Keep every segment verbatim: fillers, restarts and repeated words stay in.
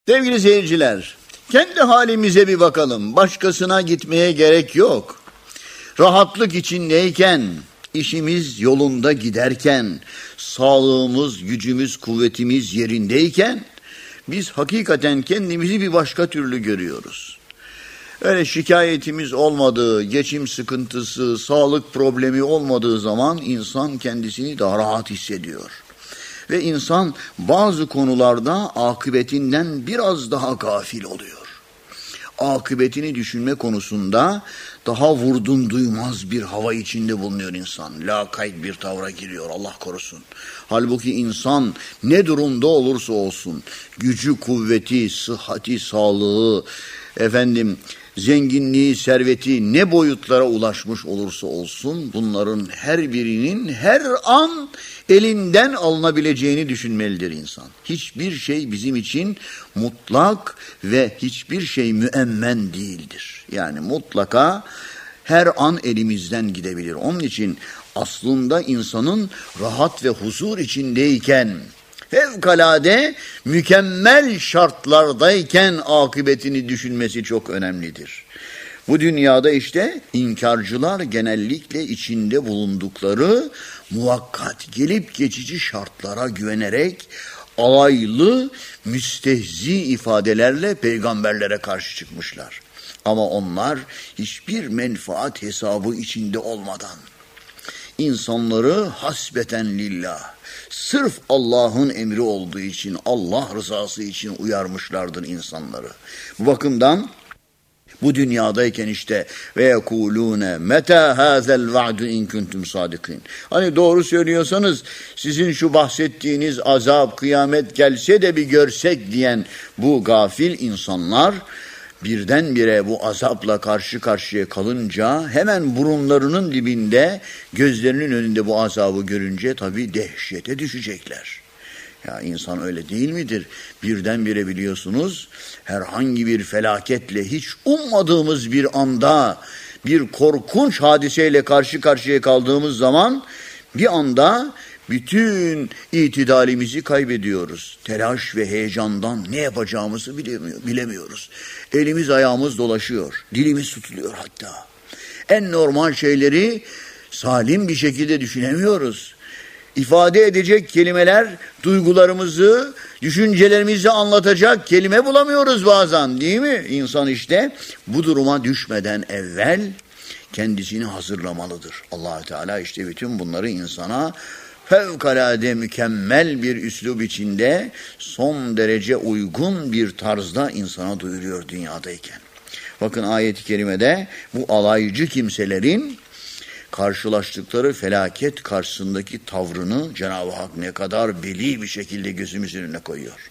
Sevgili seyirciler, kendi halimize bir bakalım. Başkasına gitmeye gerek yok. Rahatlık içindeyken, işimiz yolunda giderken, sağlığımız, gücümüz, kuvvetimiz yerindeyken, biz hakikaten kendimizi bir başka türlü görüyoruz. Öyle şikayetimiz olmadığı, geçim sıkıntısı, sağlık problemi olmadığı zaman insan kendisini daha rahat hissediyor. Ve insan bazı konularda akıbetinden biraz daha gafil oluyor. Akıbetini düşünme konusunda daha vurdum duymaz bir hava içinde bulunuyor insan. Lakayt bir tavra giriyor, Allah korusun. Halbuki insan ne durumda olursa olsun, gücü, kuvveti, sıhhati, sağlığı, efendim, zenginliği, serveti ne boyutlara ulaşmış olursa olsun, bunların her birinin her an elinden alınabileceğini düşünmelidir insan. Hiçbir şey bizim için mutlak ve hiçbir şey müemmen değildir. Yani mutlaka her an elimizden gidebilir. Onun için aslında insanın rahat ve huzur içindeyken, fevkalade mükemmel şartlardayken akıbetini düşünmesi çok önemlidir. Bu dünyada işte inkarcılar genellikle içinde bulundukları muvakkat gelip geçici şartlara güvenerek alaylı, müstehzi ifadelerle peygamberlere karşı çıkmışlar. Ama onlar hiçbir menfaat hesabı içinde olmadan insanları hasbeten lillah, sırf Allah'ın emri olduğu için, Allah rızası için uyarmışlardır insanları. Bu bakımdan bu dünyadayken işte ve yekulune meta hazel va'du in kuntum sadikin. Hani doğru söylüyorsanız sizin şu bahsettiğiniz azap, kıyamet gelse de bir görsek diyen bu gafil insanlar birdenbire bu azapla karşı karşıya kalınca hemen burunlarının dibinde, gözlerinin önünde bu azabı görünce tabii dehşete düşecekler. Ya insan öyle değil midir? Birdenbire biliyorsunuz herhangi bir felaketle hiç ummadığımız bir anda bir korkunç hadiseyle karşı karşıya kaldığımız zaman bir anda bütün itidalimizi kaybediyoruz. Telaş ve heyecandan ne yapacağımızı bilemiyor, bilemiyoruz. Elimiz ayağımız dolaşıyor. Dilimiz tutuluyor hatta. En normal şeyleri salim bir şekilde düşünemiyoruz. İfade edecek kelimeler, duygularımızı, düşüncelerimizi anlatacak kelime bulamıyoruz bazen, değil mi? İnsan işte bu duruma düşmeden evvel kendisini hazırlamalıdır. Allah Teala işte bütün bunları insana fevkalade mükemmel bir üslub içinde son derece uygun bir tarzda insana duyuruyor dünyadayken. Bakın ayet-i kerimede bu alaycı kimselerin karşılaştıkları felaket karşısındaki tavrını Cenab-ı Hak ne kadar beli bir şekilde gözümüzün önüne koyuyor.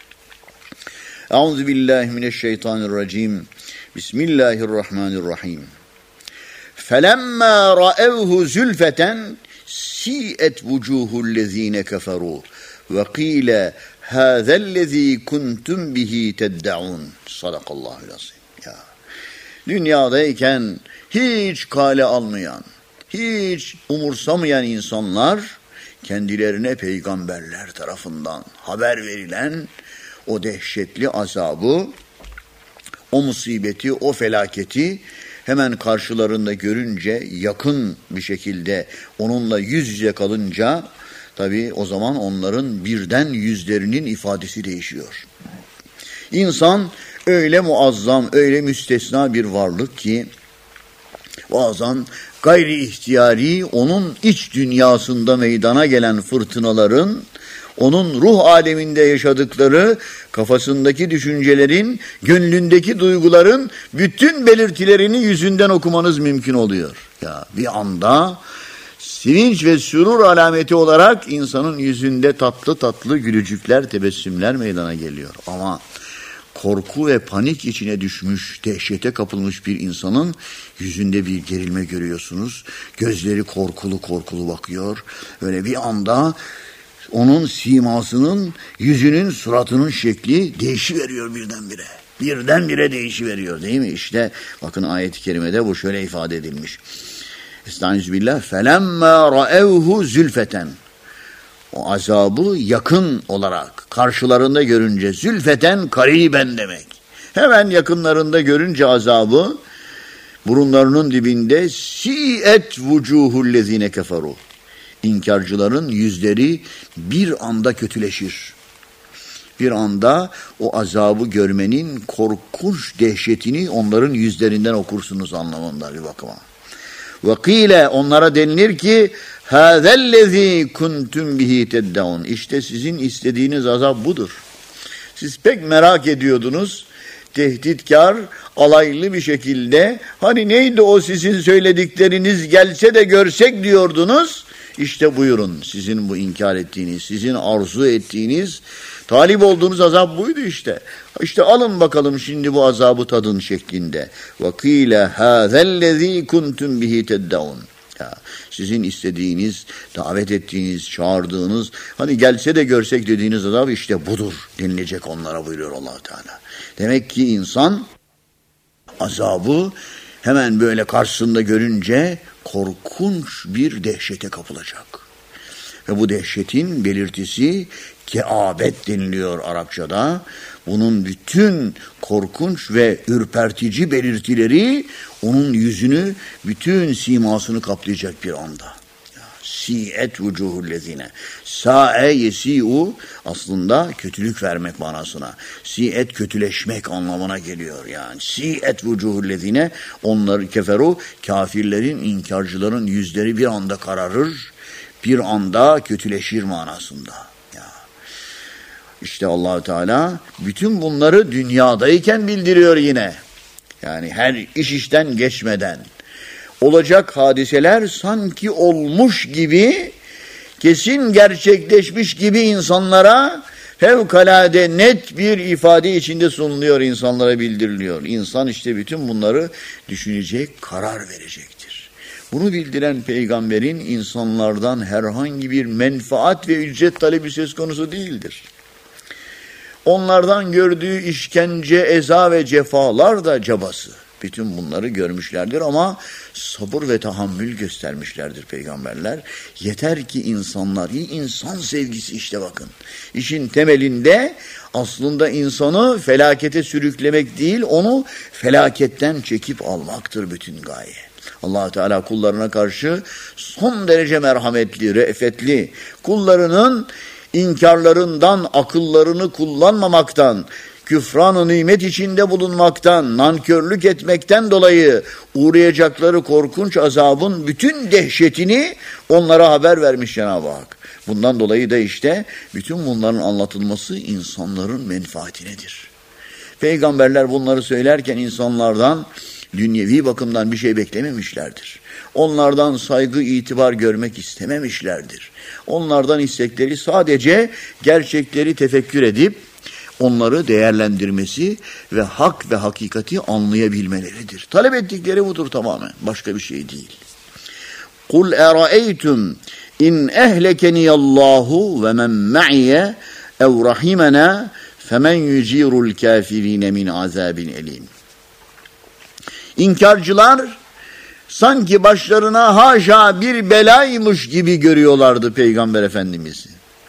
Euzubillahimineşşeytanirracim. Bismillahirrahmanirrahim. Felemma ra'evhu zülfeten si'et vucuhullezine keferu ve qile hâzellezî kuntum bihi teddaun. Sadakallahü'l-azîm. Ya. Dünyadayken hiç kale almayan, hiç umursamayan insanlar kendilerine peygamberler tarafından haber verilen o dehşetli azabı, o musibeti, o felaketi hemen karşılarında görünce, yakın bir şekilde onunla yüz yüze kalınca tabii o zaman onların birden yüzlerinin ifadesi değişiyor. İnsan öyle muazzam, öyle müstesna bir varlık ki bazen gayri ihtiyari onun iç dünyasında meydana gelen fırtınaların, onun ruh aleminde yaşadıkları, kafasındaki düşüncelerin, gönlündeki duyguların bütün belirtilerini yüzünden okumanız mümkün oluyor. Ya bir anda sevinç ve sürur alameti olarak insanın yüzünde tatlı tatlı gülücükler, tebessümler meydana geliyor. Ama korku ve panik içine düşmüş, dehşete kapılmış bir insanın yüzünde bir gerilme görüyorsunuz. Gözleri korkulu korkulu bakıyor. Öyle bir anda onun simasının, yüzünün, suratının şekli değişiveriyor birdenbire. Birdenbire değişiveriyor, değil mi? İşte bakın ayet-i kerimede bu şöyle ifade edilmiş. Estağfirullah. Felemma ra'evhu zülfeten. O azabı yakın olarak karşılarında görünce zülfeten kariben demek. Hemen yakınlarında görünce azabı burunlarının dibinde si'et vucuhullezine keferu. İnkarcıların yüzleri bir anda kötüleşir. Bir anda o azabı görmenin korkunç dehşetini onların yüzlerinden okursunuz anlamında bir bakıma. Ve kîle onlara denilir ki hâzellezî kuntum bihi teddaun. İşte sizin istediğiniz azap budur. Siz pek merak ediyordunuz. Tehditkar, alaylı bir şekilde hani neydi o sizin söyledikleriniz gelse de görsek diyordunuz. İşte buyurun sizin bu inkar ettiğiniz, sizin arzu ettiğiniz, talip olduğunuz azap buydu işte. İşte alın bakalım şimdi bu azabı tadın şeklinde. وَقِيلَ هَذَا الَّذ۪ي كُنْتُمْ بِهِ تَدَّعُونَ. Sizin istediğiniz, davet ettiğiniz, çağırdığınız, hani gelse de görsek dediğiniz azap işte budur denilecek onlara buyuruyor Allah Teala. Demek ki insan azabı hemen böyle karşısında görünce korkunç bir dehşete kapılacak. Ve bu dehşetin belirtisi keabet deniliyor Arapçada. Bunun bütün korkunç ve ürpertici belirtileri onun yüzünü, bütün simasını kaplayacak bir anda. Si'et vucuhullezine. Sa'e yesi'u aslında kötülük vermek manasına. Si'et kötüleşmek anlamına geliyor yani. Si'et vucuhullezine onları keferu kafirlerin, inkarcıların yüzleri bir anda kararır, bir anda kötüleşir manasında. Ya. İşte Allah Teala bütün bunları dünyadayken bildiriyor yine. Yani her iş işten geçmeden. Olacak hadiseler sanki olmuş gibi, kesin gerçekleşmiş gibi insanlara fevkalade net bir ifade içinde sunuluyor, insanlara bildiriliyor. İnsan işte bütün bunları düşünecek, karar verecektir. Bunu bildiren peygamberin insanlardan herhangi bir menfaat ve ücret talebi söz konusu değildir. Onlardan gördüğü işkence, eza ve cefalar da cabası. Bütün bunları görmüşlerdir ama sabır ve tahammül göstermişlerdir peygamberler. Yeter ki insanlar, insan sevgisi işte bakın. İşin temelinde aslında insanı felakete sürüklemek değil, onu felaketten çekip almaktır bütün gaye. Allah Teala kullarına karşı son derece merhametli, re'fetli, kullarının inkarlarından, akıllarını kullanmamaktan, küfran-ı nimet içinde bulunmaktan, nankörlük etmekten dolayı uğrayacakları korkunç azabın bütün dehşetini onlara haber vermiş Cenab-ı Hak. Bundan dolayı da işte bütün bunların anlatılması insanların menfaatinedir. Peygamberler bunları söylerken insanlardan dünyevi bakımdan bir şey beklememişlerdir. Onlardan saygı, itibar görmek istememişlerdir. Onlardan istekleri sadece gerçekleri tefekkür edip onları değerlendirmesi ve hak ve hakikati anlayabilmeleridir. Talep ettikleri budur tamamen. Başka bir şey değil. Kul eraeytum in ehlekeniyallahu ve men ma'iye ev rahimena femen yucirul kafirine min azabin elim. İnkarcılar sanki başlarına haşa bir belaymış gibi görüyorlardı Peygamber Efendimiz'i.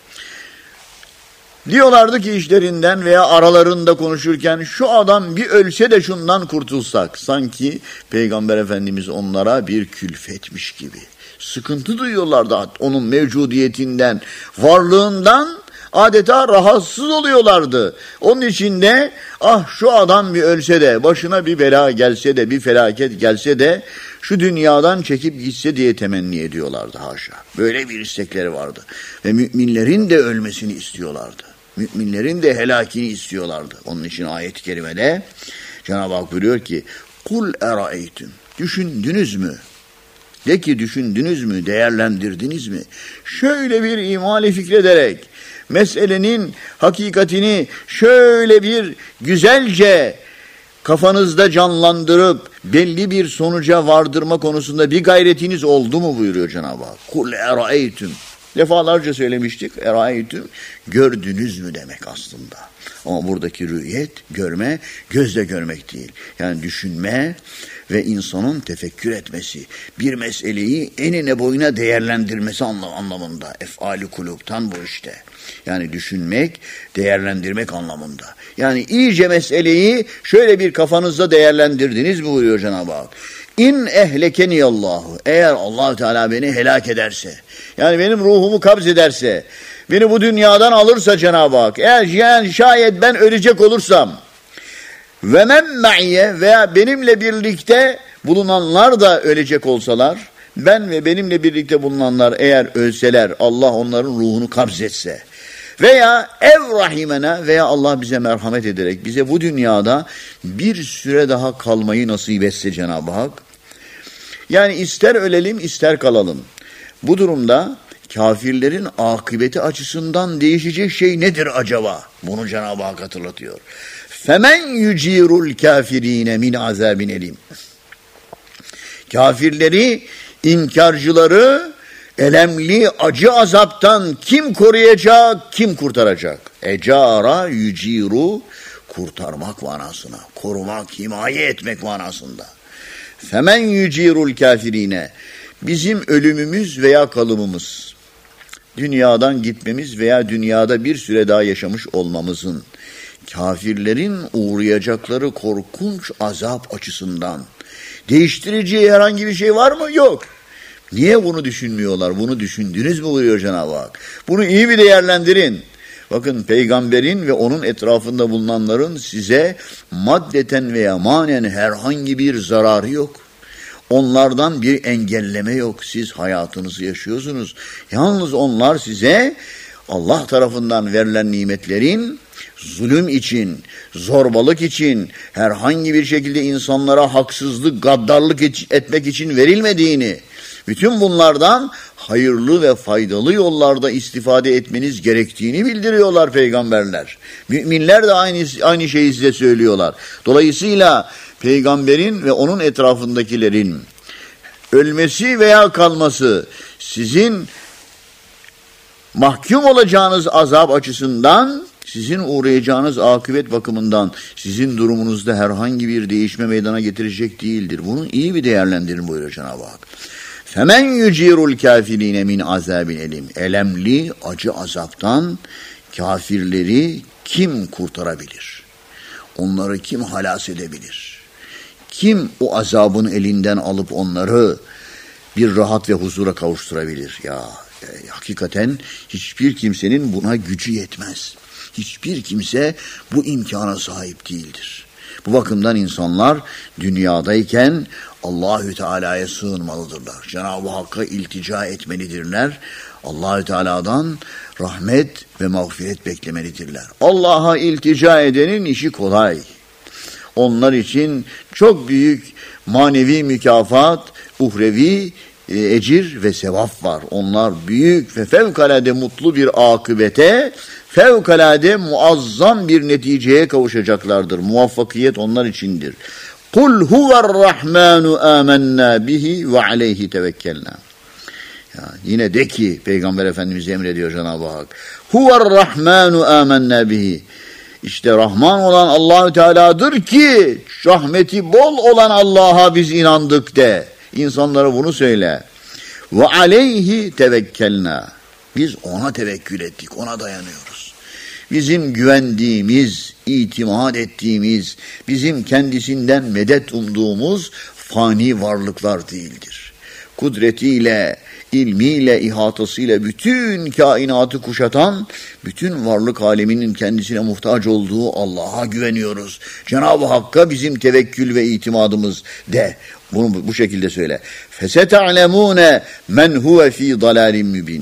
Diyorlardı ki işlerinden veya aralarında konuşurken şu adam bir ölse de şundan kurtulsak. Sanki Peygamber Efendimiz onlara bir külfetmiş gibi. Sıkıntı duyuyorlardı onun mevcudiyetinden, varlığından adeta rahatsız oluyorlardı. Onun için de ah şu adam bir ölse de, başına bir bela gelse de, bir felaket gelse de şu dünyadan çekip gitse diye temenni ediyorlardı haşa. Böyle bir istekleri vardı. Ve müminlerin de ölmesini istiyorlardı. Müminlerin de helakini istiyorlardı. Onun için ayet-i kerimede Cenab-ı Hak buyuruyor ki kul eraeytüm, düşündünüz mü? De ki düşündünüz mü, değerlendirdiniz mi? Şöyle bir imali fikrederek meselenin hakikatini şöyle bir güzelce kafanızda canlandırıp belli bir sonuca vardırma konusunda bir gayretiniz oldu mu buyuruyor Cenab-ı Hak. Kul eraeytüm. Defalarca söylemiştik. Eraeytüm gördünüz mü demek aslında. Ama buradaki rü'yet, görme, gözle görmek değil. Yani düşünme ve insanın tefekkür etmesi, bir meseleyi enine boyuna değerlendirmesi anlamında. Ef'ali kulubtan bu işte. Yani düşünmek, değerlendirmek anlamında. Yani iyice meseleyi şöyle bir kafanızda değerlendirdiniz mi buyuruyor Cenab-ı Hak. İn ehlekeniyallahu. Eğer Allah Teala beni helak ederse, yani benim ruhumu kabz ederse, beni bu dünyadan alırsa Cenab-ı Hak, eğer yani şayet ben ölecek olursam, ve men me'ye veya benimle birlikte bulunanlar da ölecek olsalar, ben ve benimle birlikte bulunanlar eğer ölseler, Allah onların ruhunu kabzetse veya ev rahimena veya Allah bize merhamet ederek bize bu dünyada bir süre daha kalmayı nasip etse Cenab-ı Hak. Yani ister ölelim ister kalalım. Bu durumda kafirlerin akıbeti açısından değişecek şey nedir acaba? Bunu Cenab-ı Hak hatırlatıyor. Femen yucirul kafirine min azabin elim. Kafirleri, inkarcıları elemli acı azaptan kim koruyacak, kim kurtaracak? Ecara yuciru, kurtarmak manasına, korumak, himaye etmek manasında. Femen yucirul kafirine, bizim ölümümüz veya kalımımız, dünyadan gitmemiz veya dünyada bir süre daha yaşamış olmamızın, kafirlerin uğrayacakları korkunç azap açısından değiştireceği herhangi bir şey var mı? Yok. Niye bunu düşünmüyorlar? Bunu düşündünüz mü buyuruyor Cenab-ı Hak? Bunu iyi bir değerlendirin. Bakın peygamberin ve onun etrafında bulunanların size maddeten veya manen herhangi bir zararı yok. Onlardan bir engelleme yok. Siz hayatınızı yaşıyorsunuz. Yalnız onlar size Allah tarafından verilen nimetlerin zulüm için, zorbalık için, herhangi bir şekilde insanlara haksızlık, gaddarlık etmek için verilmediğini, bütün bunlardan hayırlı ve faydalı yollarda istifade etmeniz gerektiğini bildiriyorlar peygamberler. Müminler de aynı, aynı şeyi size söylüyorlar. Dolayısıyla peygamberin ve onun etrafındakilerin ölmesi veya kalması sizin mahkum olacağınız azap açısından, sizin uğrayacağınız akıbet bakımından sizin durumunuzda herhangi bir değişme meydana getirecek değildir. Bunu iyi bir değerlendirin buyuruyor Cenab-ı Hak. Femen yucirul kafirine min azabin elim. Elemli acı azaptan kafirleri kim kurtarabilir? Onları kim halas edebilir? Kim o azabın elinden alıp onları bir rahat ve huzura kavuşturabilir? Ya e, hakikaten hiçbir kimsenin buna gücü yetmez. Hiçbir kimse bu imkana sahip değildir. Bu bakımdan insanlar dünyadayken Allahü Teala'ya sığınmalıdırlar. Cenab-ı Hakk'a iltica etmelidirler. Allahü Teala'dan rahmet ve mağfiret beklemelidirler. Allah'a iltica edenin işi kolay. Onlar için çok büyük manevi mükafat, uhrevi e, ecir ve sevap var. Onlar büyük ve fevkalade mutlu bir akıbete, fevkalade muazzam bir neticeye kavuşacaklardır. Muvaffakiyet onlar içindir. Kul huve'r-Rahmanu amennâ bihi ve aleyhi tevekkelnâ. Ya yine de ki Peygamber Efendimiz emrediyor Cenab-ı Hak. Huve'r-Rahmanu amennâ bihi. İşte Rahman olan Allahü Teala'dır ki rahmeti bol olan Allah'a biz inandık de. İnsanlara bunu söyle. Ve aleyhi tevekkelnâ. Biz ona tevekkül ettik, ona dayanıyoruz. Bizim güvendiğimiz, itimat ettiğimiz, bizim kendisinden medet umduğumuz fani varlıklar değildir. Kudretiyle, ilmiyle, ihatasıyla bütün kainatı kuşatan, bütün varlık aleminin kendisine muhtaç olduğu Allah'a güveniyoruz. Cenab-ı Hakk'a bizim tevekkül ve itimadımız de. Bunu bu şekilde söyle. فَسَتَعْلَمُونَ مَنْ هُوَ ف۪ي ضَلَالٍ مُّبِينٍ.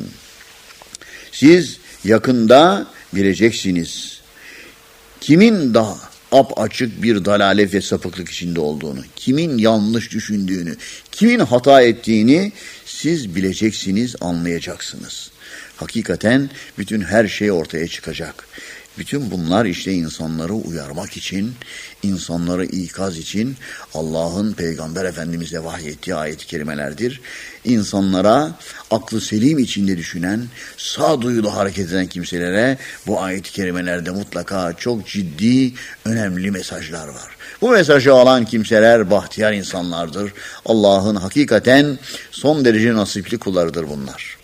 Siz yakında bileceksiniz kimin daha apaçık bir dalalet ve sapıklık içinde olduğunu, kimin yanlış düşündüğünü, kimin hata ettiğini siz bileceksiniz, anlayacaksınız. Hakikaten bütün her şey ortaya çıkacak. Bütün bunlar işte insanları uyarmak için, insanları ikaz için Allah'ın Peygamber Efendimiz'e vahyettiği ayet-i kerimelerdir. İnsanlara aklı selim içinde düşünen, sağduyulu hareket eden kimselere bu ayet-i kerimelerde mutlaka çok ciddi, önemli mesajlar var. Bu mesajı alan kimseler bahtiyar insanlardır. Allah'ın hakikaten son derece nasipli kullarıdır bunlar.